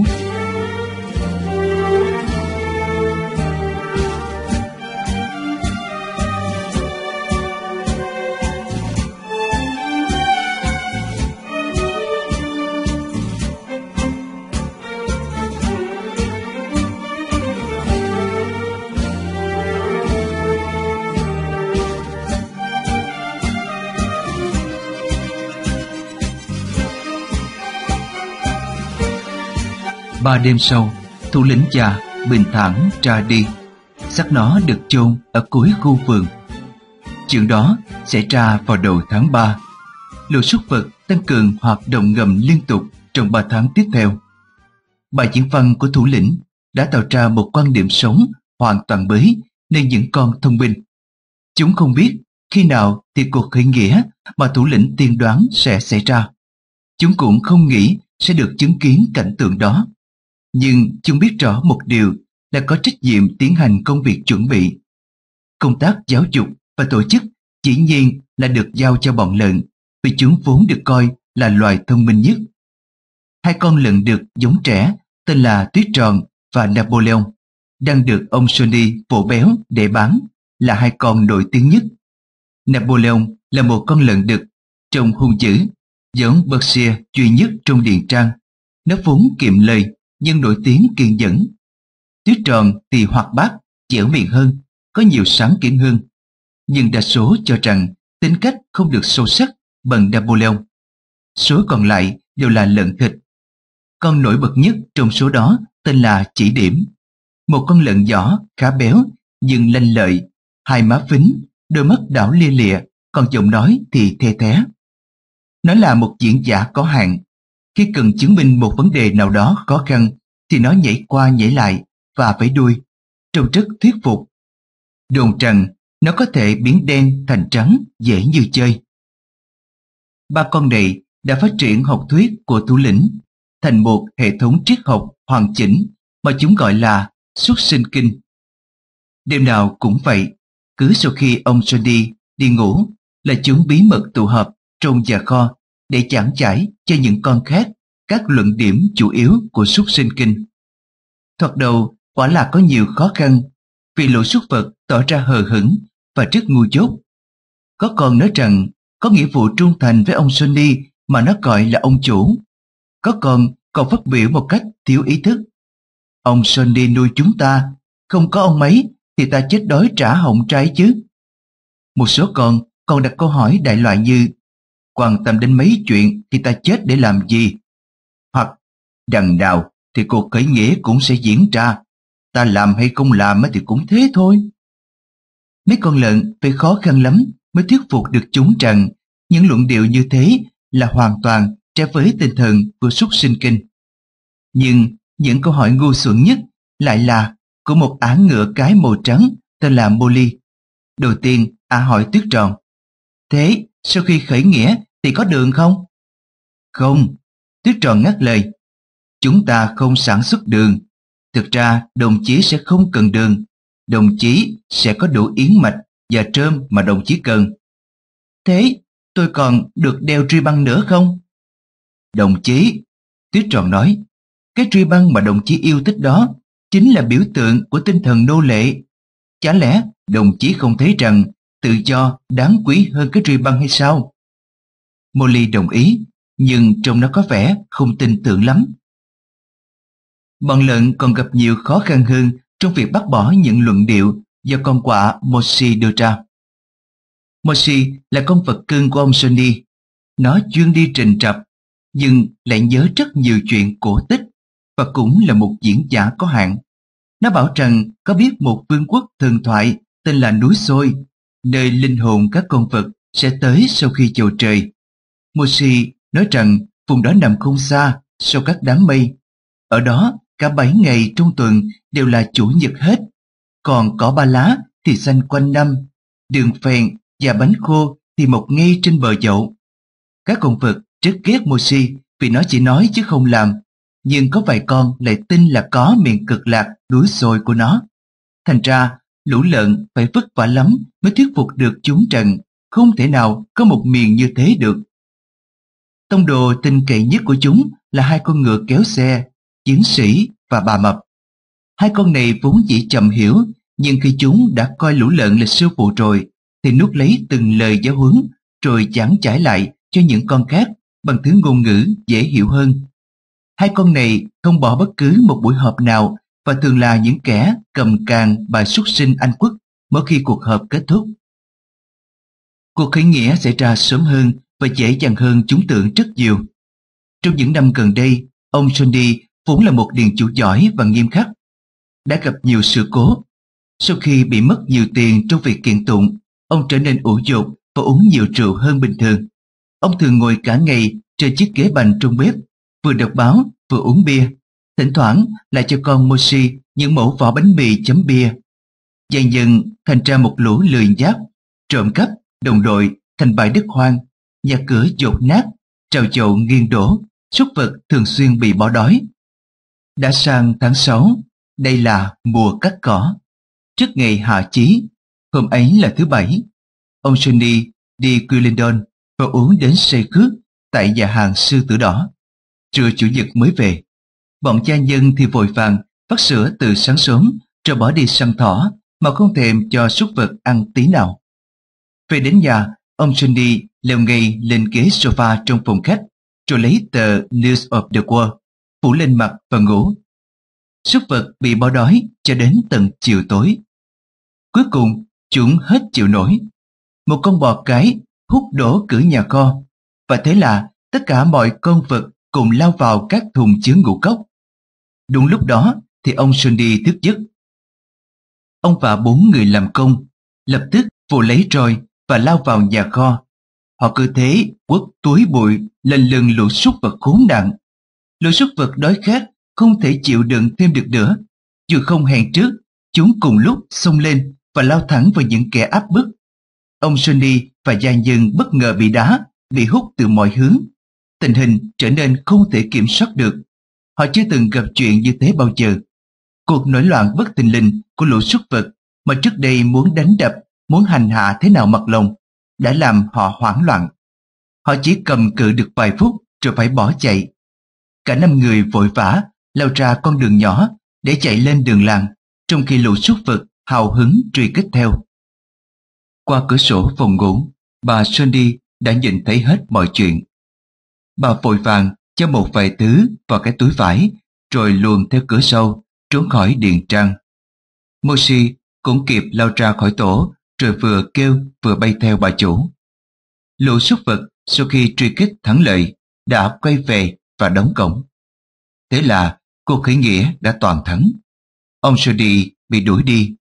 Ba đêm sau, thủ lĩnh già bình thản ra đi, xác nó được chôn ở cuối khu vườn. Chuyện đó xảy ra vào đầu tháng 3. Lũ súc vật tăng cường hoạt động ngầm liên tục trong 3 tháng tiếp theo. Bài diễn văn của thủ lĩnh đã tạo ra một quan điểm sống hoàn toàn mới nên những con thông minh. Chúng không biết khi nào thì cuộc khởi nghĩa mà thủ lĩnh tiên đoán sẽ xảy ra. Chúng cũng không nghĩ sẽ được chứng kiến cảnh tượng đó. Nhưng chúng biết rõ một điều là có trách nhiệm tiến hành công việc chuẩn bị. Công tác giáo dục và tổ chức dĩ nhiên là được giao cho bọn lợn, vì chúng vốn được coi là loài thông minh nhất. 2 con lợn đực giống trẻ tên là Tuyết Tròn và Napoleon đang được ông Johnny vỗ béo để bán, là 2 con nổi tiếng nhất. Napoleon là một con lợn đực trông hung dữ, giống Berkshire duy nhất trong Điền Trang. Nó vốn kiệm lời nhưng nổi tiếng kiên nhẫn. Tuyết Tròn thì hoạt bát, dẻo miệng hơn, có nhiều sáng kiến hơn. Nhưng đa số cho rằng tính cách không được sâu sắc bằng Napoleon. Số còn lại đều là lợn thịt. Con nổi bật nhất trong số đó tên là Chỉ Điểm. Một con lợn nhỏ, khá béo, nhưng lanh lợi, 2 má phính, đôi mắt đảo lia lịa, còn giọng nói thì the thé. Nó là một diễn giả có hạn. Khi cần chứng minh một vấn đề nào đó khó khăn thì nó nhảy qua nhảy lại và vẫy đuôi, trông rất thuyết phục. Đồn rằng nó có thể biến đen thành trắng dễ như chơi. 3 con này đã phát triển học thuyết của thủ lĩnh thành một hệ thống triết học hoàn chỉnh mà chúng gọi là Xuất sinh kinh. Đêm nào cũng vậy, cứ sau khi ông Johnny đi ngủ là chúng bí mật tụ họp trong nhà kho để giảng giải cho những con khác các luận điểm chủ yếu của Xuất sinh kinh. Thoạt đầu quả là có nhiều khó khăn, vì lũ súc vật tỏ ra hờ hững và rất ngu dốt. Có con nói rằng có nghĩa vụ trung thành với ông Johnny mà nó gọi là ông chủ. Có con còn phát biểu một cách thiếu ý thức: ông Johnny nuôi chúng ta, không có ông ấy thì ta chết đói trả họng trái chứ. Một số con còn đặt câu hỏi đại loại như: quan tâm đến mấy chuyện thì ta chết để làm gì? Hoặc đằng nào thì cuộc khởi nghĩa cũng sẽ diễn ra, ta làm hay không làm thì cũng thế thôi. Mấy con lợn phải khó khăn lắm mới thuyết phục được chúng rằng những luận điệu như thế là hoàn toàn trái với tinh thần của súc sinh kinh. Nhưng những câu hỏi ngu xuẩn nhất lại là của một ả ngựa cái màu trắng tên là Molly. Đầu tiên, ả hỏi Tuyết Tròn: "Thế sau khi khởi nghĩa thì có đường không?" "Không," Tuyết Tròn ngắt lời. "Chúng ta không sản xuất đường. Thực ra đồng chí sẽ không cần đường. Đồng chí sẽ có đủ yến mạch và trơm mà đồng chí cần." "Thế tôi còn được đeo truy băng nữa không?" "Đồng chí," Tuyết Tròn nói, "cái truy băng mà đồng chí yêu thích đó chính là biểu tượng của tinh thần nô lệ. Chả lẽ đồng chí không thấy rằng tự do đáng quý hơn cái truy băng hay sao?" Molly đồng ý, nhưng trông nó có vẻ không tin tưởng lắm. Bọn lợn còn gặp nhiều khó khăn hơn trong việc bác bỏ những luận điệu do con quạ Moshi đưa ra. Moshi là con vật cưng của ông Sonny. Nó chuyên đi trình trập, nhưng lại nhớ rất nhiều chuyện cổ tích và cũng là một diễn giả có hạn. Nó bảo rằng có biết một vương quốc thần thoại tên là núi Xôi, nơi linh hồn các con vật sẽ tới sau khi chầu trời. Moshi nói rằng vùng đó nằm không xa sau các đám mây. Ở đó, cả 7 ngày trong tuần đều là chủ nhật hết. Còn cỏ ba lá thì xanh quanh năm, đường phèn và bánh khô thì mọc ngay trên bờ dậu. Các con vật rất ghét Moshi vì nó chỉ nói chứ không làm, nhưng có vài con lại tin là có miệng cực lạc đuối xôi của nó. Thành ra, lũ lợn phải vất vả lắm mới thuyết phục được chúng rằng không thể nào có một miền như thế được. Tông đồ tin cậy nhất của chúng là hai con ngựa kéo xe, Chiến Sĩ và Bà Mập. Hai con này vốn chỉ chậm hiểu, nhưng khi chúng đã coi lũ lợn là sư phụ rồi, thì nuốt lấy từng lời giáo huấn, rồi giảng trải lại cho những con khác bằng thứ ngôn ngữ dễ hiểu hơn. Hai con này không bỏ bất cứ một buổi họp nào và thường là những kẻ cầm càn bài súc sinh Anh quốc mỗi khi cuộc họp kết thúc. Cuộc khởi nghĩa xảy ra sớm hơn và dễ dàng hơn chúng tưởng rất nhiều. Trong những năm gần đây, ông Sonny vốn là một điền chủ giỏi và nghiêm khắc, đã gặp nhiều sự cố. Sau khi bị mất nhiều tiền trong việc kiện tụng, ông trở nên ủ dột và uống nhiều rượu hơn bình thường. Ông thường ngồi cả ngày trên chiếc ghế bành trong bếp, vừa đọc báo vừa uống bia, thỉnh thoảng lại cho con Moshi những mẩu vỏ bánh mì chấm bia. Dần dần thành ra một lũ lười nhác, trộm cắp, đồng đội thành bãi đất hoang, nhà cửa dột nát, trào chậu nghiêng đổ, súc vật thường xuyên bị bỏ đói. Đã sang tháng 6, đây là mùa cắt cỏ. Trước ngày hạ chí, hôm ấy là thứ Bảy, ông Sonny đi Quilindon và uống đến say khướt tại nhà hàng Sư Tử Đỏ. Trưa Chủ nhật mới về. Bọn gia nhân thì vội vàng vắt sữa từ sáng sớm rồi bỏ đi săn thỏ mà không thèm cho súc vật ăn tí nào. Về đến nhà, ông Sonny leo ngay lên ghế sofa trong phòng khách rồi lấy tờ News of the World phủ lên mặt và ngủ. Súc vật bị bỏ đói cho đến tận chiều tối. Cuối cùng, chúng hết chịu nổi. Một con bò cái hút đổ cửa nhà kho, và thế là tất cả mọi con vật cùng lao vào các thùng chứa ngũ cốc. Đúng lúc đó thì ông Sonny thức giấc. Ông và 4 người làm công lập tức vồ lấy roi và lao vào nhà kho. Họ cứ thế quất túi bụi lên lưng lũ súc vật khốn nạn. Lũ súc vật đói khát không thể chịu đựng thêm được nữa. Dù không hẹn trước, chúng cùng lúc xông lên và lao thẳng vào những kẻ áp bức. Ông Sonny và gia nhân bất ngờ bị đá, bị hút từ mọi hướng. Tình hình trở nên không thể kiểm soát được. Họ chưa từng gặp chuyện như thế bao giờ. Cuộc nổi loạn bất thình lình của lũ súc vật mà trước đây muốn đánh đập, muốn hành hạ thế nào mặc lòng, đã làm họ hoảng loạn. Họ chỉ cầm cự được vài phút rồi phải bỏ chạy. Cả 5 người vội vã lao ra con đường nhỏ để chạy lên đường làng, trong khi lũ súc vật hào hứng truy kích theo. Qua cửa sổ phòng ngủ, bà Sonny đã nhìn thấy hết mọi chuyện. Bà vội vàng cho một vài thứ vào cái túi vải, rồi luồn theo cửa sau, trốn khỏi điện trang. Moshi cũng kịp lao ra khỏi tổ, rồi vừa kêu vừa bay theo bà chủ. Lũ súc vật sau khi truy kích thắng lợi đã quay về và đóng cổng. Thế là cuộc khởi nghĩa đã toàn thắng. Ông Sonny bị đuổi đi,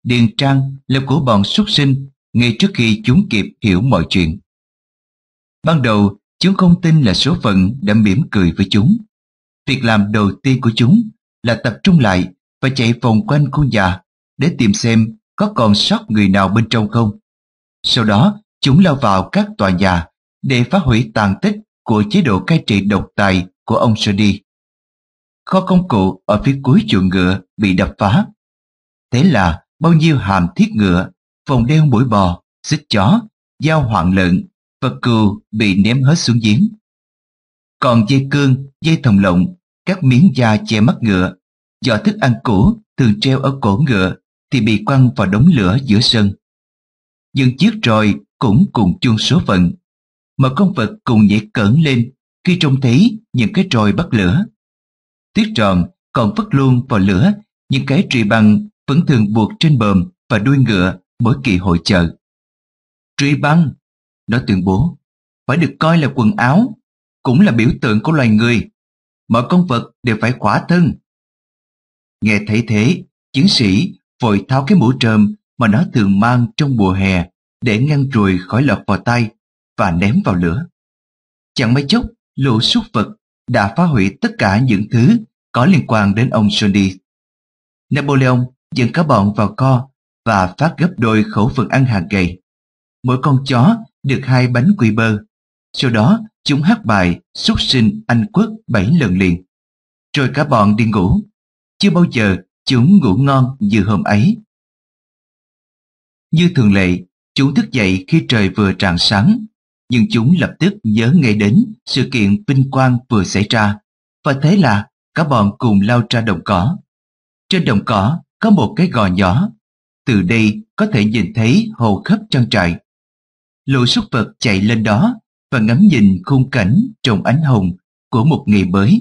điền trang là của bọn súc sinh ngay trước khi chúng kịp hiểu mọi chuyện. Ban đầu, chúng không tin là số phận đã mỉm cười với chúng. Việc làm đầu tiên của chúng là tập trung lại và chạy vòng quanh khu nhà để tìm xem có còn sót người nào bên trong không. Sau đó, chúng lao vào các tòa nhà để phá hủy tàn tích của chế độ cai trị độc tài của ông Sodi. Kho công cụ ở phía cuối chuồng ngựa bị đập phá. Thế là bao nhiêu hàm thiết ngựa, vòng đeo mũi bò, xích chó, dao hoạn lợn và cừu bị ném hết xuống giếng. Còn dây cương, dây thòng lọng, các miếng da che mắt ngựa, giỏ thức ăn cũ thường treo ở cổ ngựa thì bị quăng vào đống lửa giữa sân. Những chiếc roi cũng cùng chung số phận. Mọi con vật cùng nhảy cẫng lên khi trông thấy những cái roi bắt lửa. Tuyết Tròn còn vứt luôn vào lửa những cái trụy băng vẫn thường buộc trên bờm và đuôi ngựa mỗi kỳ hội chợ. Trụy băng, nó tuyên bố, phải được coi là quần áo, cũng là biểu tượng của loài người. Mọi con vật đều phải khỏa thân. Nghe thấy thế, chiến sĩ vội tháo cái mũ trùm mà nó thường mang trong mùa hè để ngăn ruồi khỏi lọt vào tay và ném vào lửa. Chẳng mấy chốc, lũ súc vật đã phá hủy tất cả những thứ có liên quan đến ông Sodi. Napoleon dẫn cả bọn vào kho và phát gấp đôi khẩu phần ăn hàng ngày. Mỗi con chó được 2 bánh quy bơ. Sau đó, chúng hát bài súc sinh Anh Quốc 7 lần liền. Rồi cả bọn đi ngủ. Chưa bao giờ chúng ngủ ngon như hôm ấy. Như thường lệ, chúng thức dậy khi trời vừa rạng sáng, nhưng chúng lập tức nhớ ngay đến sự kiện vinh quang vừa xảy ra, và thế là cả bọn cùng lao ra đồng cỏ. Trên đồng cỏ có một cái gò nhỏ, từ đây có thể nhìn thấy hầu khắp trang trại. Lũ súc vật chạy lên đó và ngắm nhìn khung cảnh trong ánh hồng của một ngày mới.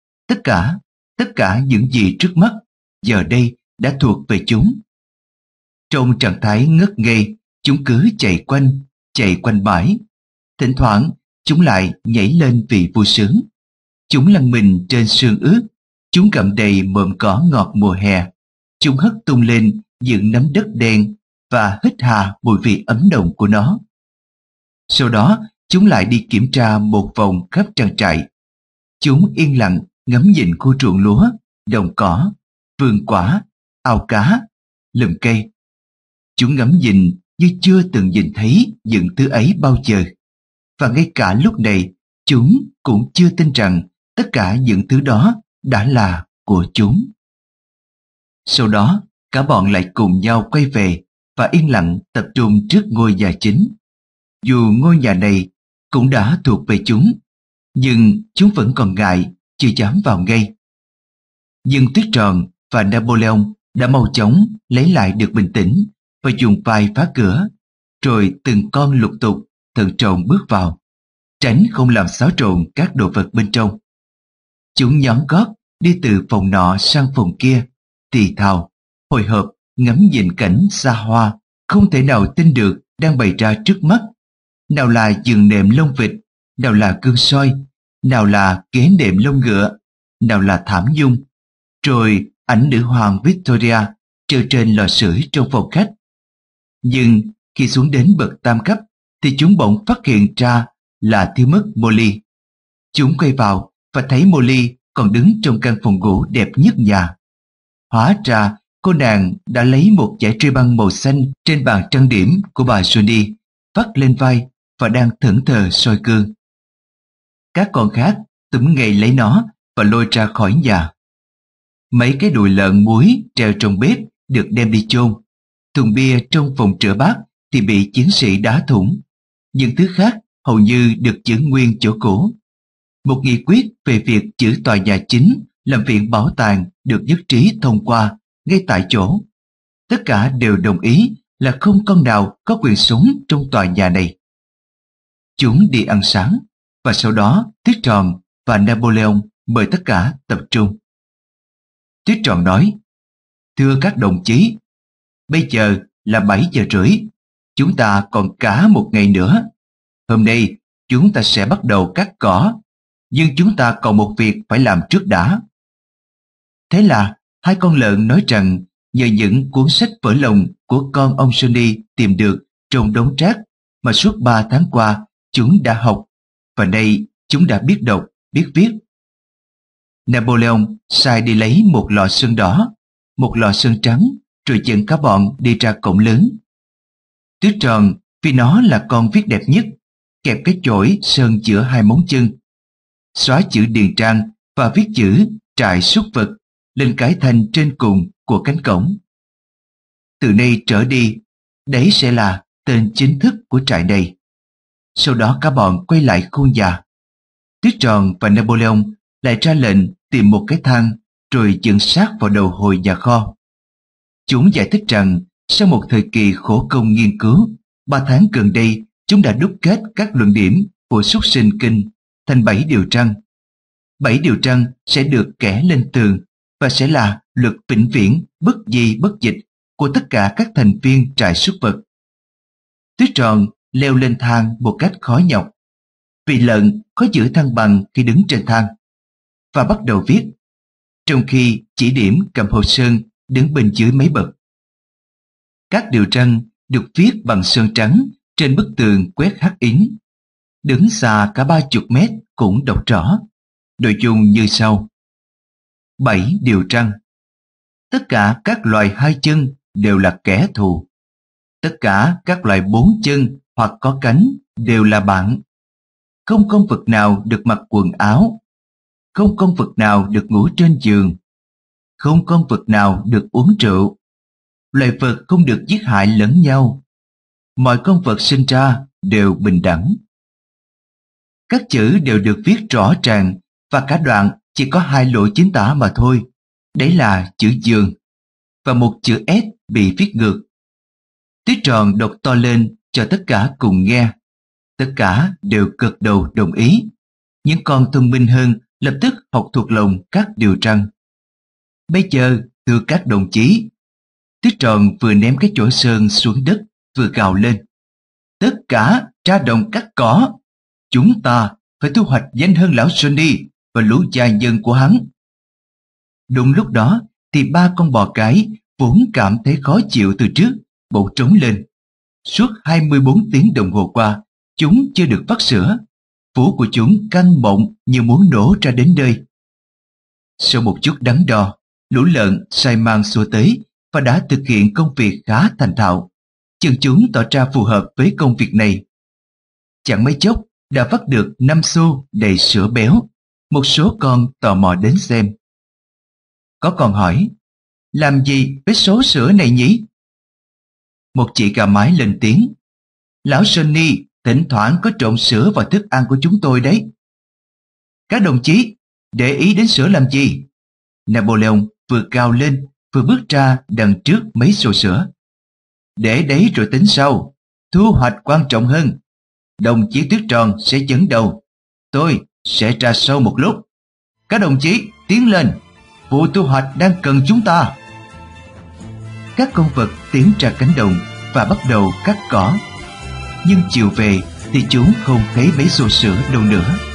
Tất cả những gì trước mắt giờ đây đã thuộc về chúng. Trong trạng thái ngất ngây, chúng cứ chạy quanh bãi. Thỉnh thoảng, chúng lại nhảy lên vì vui sướng. Chúng lăn mình trên sương ướt, chúng gặm đầy mộm cỏ ngọt mùa hè. Chúng hất tung lên những nắm đất đen và hít hà mùi vị ấm nồng của nó. Sau đó, chúng lại đi kiểm tra một vòng khắp trang trại. Chúng yên lặng ngắm nhìn khu ruộng lúa, đồng cỏ, vườn quả, ao cá, lùm cây. Chúng ngắm nhìn như chưa từng nhìn thấy những thứ ấy bao giờ. Và ngay cả lúc này, chúng cũng chưa tin rằng tất cả những thứ đó đã là của chúng. Sau đó, cả bọn lại cùng nhau quay về và yên lặng tập trung trước ngôi nhà chính. Dù ngôi nhà này cũng đã thuộc về chúng, nhưng chúng vẫn còn ngại, chưa dám vào ngay. Nhưng Tuyết Tròn và Napoleon đã mau chóng lấy lại được bình tĩnh và dùng vai phá cửa, rồi từng con lục tục thận trọng bước vào, tránh không làm xáo trộn các đồ vật bên trong. Chúng nhón gót đi từ phòng nọ sang phòng kia, thì thào, hồi hộp ngắm nhìn cảnh xa hoa, không thể nào tin được đang bày ra trước mắt. Nào là giường nệm lông vịt, nào là gương soi, nào là ghế nệm lông ngựa, nào là thảm nhung, rồi ảnh nữ hoàng Victoria treo trên lò sưởi trong phòng khách. Nhưng khi xuống đến bậc tam cấp thì chúng bỗng phát hiện ra là thiếu mất Molly. Chúng quay vào và thấy Molly còn đứng trong căn phòng ngủ đẹp nhất nhà. Hóa ra cô nàng đã lấy một dải ri băng màu xanh trên bàn trang điểm của bà Johnny, vắt lên vai và đang thẫn thờ soi gương. Các con khác túm ngay lấy nó và lôi ra khỏi nhà. Mấy cái đùi lợn muối treo trong bếp được đem đi chôn. Thùng bia trong phòng rửa bát thì bị chiến sĩ đá thủng. Những thứ khác hầu như được giữ nguyên chỗ cũ. Một nghị quyết về việc giữ tòa nhà chính làm viện bảo tàng được nhất trí thông qua ngay tại chỗ. Tất cả đều đồng ý là không con nào có quyền sống trong tòa nhà này. Chúng đi ăn sáng và sau đó Tuyết Tròn và Napoleon mời tất cả tập trung. Tuyết Tròn nói, thưa các đồng chí, bây giờ là 7 giờ rưỡi, chúng ta còn cả một ngày nữa. Hôm nay chúng ta sẽ bắt đầu cắt cỏ, nhưng chúng ta còn một việc phải làm trước đã. Thế là hai con lợn nói rằng nhờ những cuốn sách vỡ lòng của con ông Sonny tìm được trong đống rác mà suốt 3 tháng qua chúng đã học, và nay chúng đã biết đọc, biết viết. Napoleon sai đi lấy một lọ sơn đỏ, một lọ sơn trắng, rồi dẫn cả bọn đi ra cổng lớn. Tuyết tròn vì nó là con viết đẹp nhất, kẹp cái chổi sơn giữa 2 móng chân, xóa chữ Điền Trang và viết chữ trại súc vật lên cái thanh trên cùng của cánh cổng. Từ nay trở đi, đấy sẽ là tên chính thức của trại này. Sau đó cả bọn quay lại khuôn già. Tuyết tròn và Napoleon lại ra lệnh tìm một cái thang rồi dựng sát vào đầu hồi nhà kho. Chúng giải thích rằng sau một thời kỳ khổ công nghiên cứu, 3 tháng gần đây chúng đã đúc kết các luận điểm của Súc Sinh Kinh thành 7 điều răn. 7 điều răn sẽ được kẻ lên tường và sẽ là luật vĩnh viễn bất di bất dịch của tất cả các thành viên trại súc vật. Tuyết tròn leo lên thang một cách khó nhọc, vì lợn khó giữ thăng bằng khi đứng trên thang, và bắt đầu viết, trong khi chỉ điểm cầm hồ sơn đứng bên dưới mấy bậc. Các điều răn được viết bằng sơn trắng trên bức tường quét hắc ính. Đứng xa cả 30 mét cũng đọc rõ. Nội dung như sau: 7 điều răn. Tất cả các loài 2 chân đều là kẻ thù. Tất cả các loài 4 chân hoặc có cánh đều là bạn. Không con vật nào được mặc quần áo. Không con vật nào được ngủ trên giường. Không con vật nào được uống rượu. Loài vật không được giết hại lẫn nhau. Mọi con vật sinh ra đều bình đẳng. Các chữ đều được viết rõ ràng, và cả đoạn chỉ có 2 lỗi chính tả mà thôi. Đấy là chữ giường và một chữ S bị viết ngược. Tuyết tròn đọc to lên cho tất cả cùng nghe. Tất cả đều gật đầu đồng ý. Những con thông minh hơn lập tức học thuộc lòng các điều răn. Bây giờ, thưa các đồng chí, Tuyết tròn vừa ném cái chổi sơn xuống đất, vừa gào lên: tất cả ra đồng cắt cỏ. Chúng ta phải thu hoạch danh hơn lão Sonny và lũ gia nhân của hắn. Đúng lúc đó thì 3 con bò cái vốn cảm thấy khó chịu từ trước bỗng trống lên. Suốt 24 tiếng đồng hồ qua, chúng chưa được vắt sữa. Vú của chúng căng bọng như muốn nổ ra đến nơi. Sau một chút đắn đo, lũ lợn sai mang xua tới và đã thực hiện công việc khá thành thạo. Chân chúng tỏ ra phù hợp với công việc này. Chẳng mấy chốc đã vắt được 5 xô đầy sữa béo. Một số con tò mò đến xem. Có con hỏi: làm gì với số sữa này nhỉ? Một chị gà mái lên tiếng: lão Sonny thỉnh thoảng có trộn sữa vào thức ăn của chúng tôi đấy. Các đồng chí để ý đến sữa làm gì? Napoleon vừa cao lên vừa bước ra đằng trước mấy xô sữa. Để đấy rồi tính sau, thu hoạch quan trọng hơn. Đồng chí Tuyết tròn sẽ dẫn đầu, tôi sẽ ra sau một lúc. Các đồng chí tiến lên, vụ thu hoạch đang cần chúng ta. Các con vật tiến ra cánh đồng và bắt đầu cắt cỏ. Nhưng chiều về thì chúng không thấy mấy xô sữa đâu nữa.